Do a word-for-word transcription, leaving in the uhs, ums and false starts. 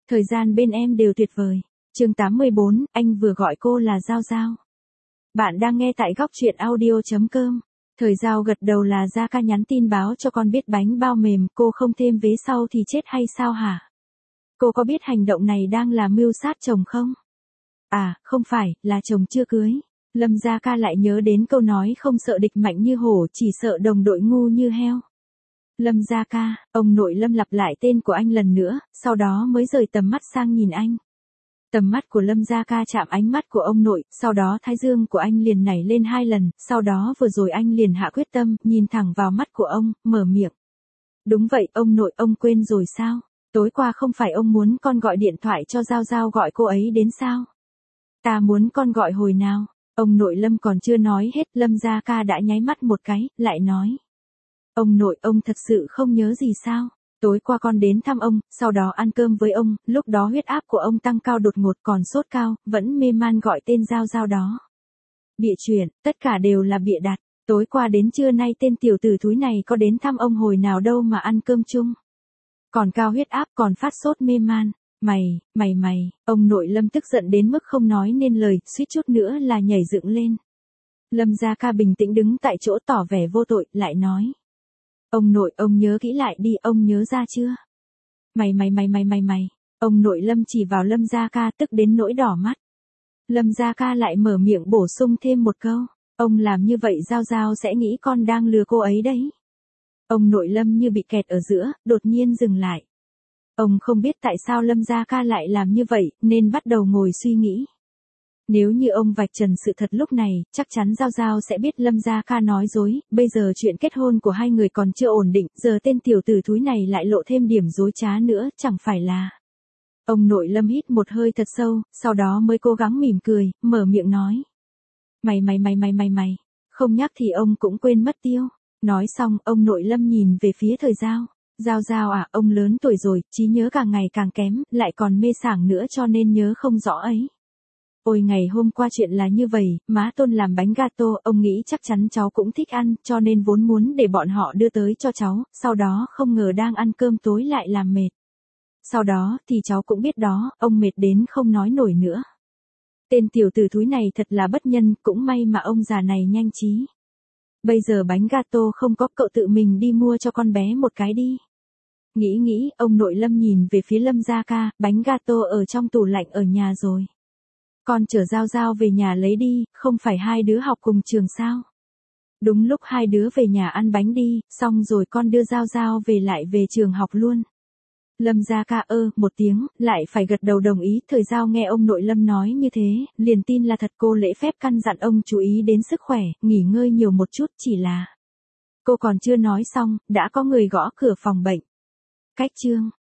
Thời gian bên em đều tuyệt vời. Chương tám mươi bốn, anh vừa gọi cô là Giao Giao. Bạn đang nghe tại góc truyện audio chấm com. Thời Giao gật đầu là Gia Ca nhắn tin báo cho con biết bánh bao mềm, cô không thêm vế sau thì chết hay sao hả? Cô có biết hành động này đang là mưu sát chồng không? À, không phải, là chồng chưa cưới. Lâm Gia Ca lại nhớ đến câu nói không sợ địch mạnh như hổ, chỉ sợ đồng đội ngu như heo. Lâm Gia Ca, ông nội Lâm lặp lại tên của anh lần nữa, sau đó mới rời tầm mắt sang nhìn anh. Tầm mắt của Lâm Gia Ca chạm ánh mắt của ông nội, sau đó thái dương của anh liền nảy lên hai lần, sau đó vừa rồi anh liền hạ quyết tâm, nhìn thẳng vào mắt của ông, mở miệng. Đúng vậy, ông nội, ông quên rồi sao? Tối qua không phải ông muốn con gọi điện thoại cho Giao Giao gọi cô ấy đến sao? Ta muốn con gọi hồi nào? Ông nội Lâm còn chưa nói hết, Lâm Gia Ca đã nháy mắt một cái, lại nói. Ông nội, ông thật sự không nhớ gì sao? Tối qua con đến thăm ông, sau đó ăn cơm với ông, lúc đó huyết áp của ông tăng cao đột ngột, còn sốt cao, vẫn mê man gọi tên Giao Giao đó. Bịa chuyện, tất cả đều là bịa đặt. Tối qua đến trưa nay tên tiểu tử thúi này có đến thăm ông hồi nào đâu mà ăn cơm chung. Còn cao huyết áp, còn phát sốt mê man. Mày, mày mày, ông nội Lâm tức giận đến mức không nói nên lời, suýt chút nữa là nhảy dựng lên. Lâm Gia Ca bình tĩnh đứng tại chỗ tỏ vẻ vô tội, lại nói. Ông nội, ông nhớ kỹ lại đi, ông nhớ ra chưa? Mày mày mày mày mày mày, ông nội Lâm chỉ vào Lâm Gia Ca tức đến nỗi đỏ mắt. Lâm Gia Ca lại mở miệng bổ sung thêm một câu, ông làm như vậy Giao Giao sẽ nghĩ con đang lừa cô ấy đấy. Ông nội Lâm như bị kẹt ở giữa, đột nhiên dừng lại. Ông không biết tại sao Lâm Gia Ca lại làm như vậy, nên bắt đầu ngồi suy nghĩ. Nếu như ông vạch trần sự thật lúc này, chắc chắn Giao Giao sẽ biết Lâm Gia Ca nói dối, bây giờ chuyện kết hôn của hai người còn chưa ổn định, giờ tên tiểu tử thúi này lại lộ thêm điểm dối trá nữa, chẳng phải là. Ông nội Lâm hít một hơi thật sâu, sau đó mới cố gắng mỉm cười, mở miệng nói. Mày mày mày mày mày mày, không nhắc thì ông cũng quên mất tiêu. Nói xong, ông nội Lâm nhìn về phía Thời Giao. Giao Giao à, ông lớn tuổi rồi, trí nhớ càng ngày càng kém, lại còn mê sảng nữa cho nên nhớ không rõ ấy. Ôi ngày hôm qua chuyện là như vậy, má Tôn làm bánh gato, ông nghĩ chắc chắn cháu cũng thích ăn, cho nên vốn muốn để bọn họ đưa tới cho cháu, sau đó không ngờ đang ăn cơm tối lại làm mệt. Sau đó thì cháu cũng biết đó, ông mệt đến không nói nổi nữa. Tên tiểu tử thúi này thật là bất nhân, cũng may mà ông già này nhanh trí. Bây giờ bánh gato không có, cậu tự mình đi mua cho con bé một cái đi. Nghĩ nghĩ, ông nội Lâm nhìn về phía Lâm Gia Ca, bánh gato ở trong tủ lạnh ở nhà rồi. Con chở Giao Giao về nhà lấy đi, không phải hai đứa học cùng trường sao? Đúng lúc hai đứa về nhà ăn bánh đi, xong rồi con đưa Giao Giao về lại về trường học luôn. Lâm Gia Ca ơ, một tiếng, lại phải gật đầu đồng ý, Thời Giao nghe ông nội Lâm nói như thế, liền tin là thật. Cô lễ phép căn dặn ông chú ý đến sức khỏe, nghỉ ngơi nhiều một chút, chỉ là. Cô còn chưa nói xong, đã có người gõ cửa phòng bệnh. Cách chương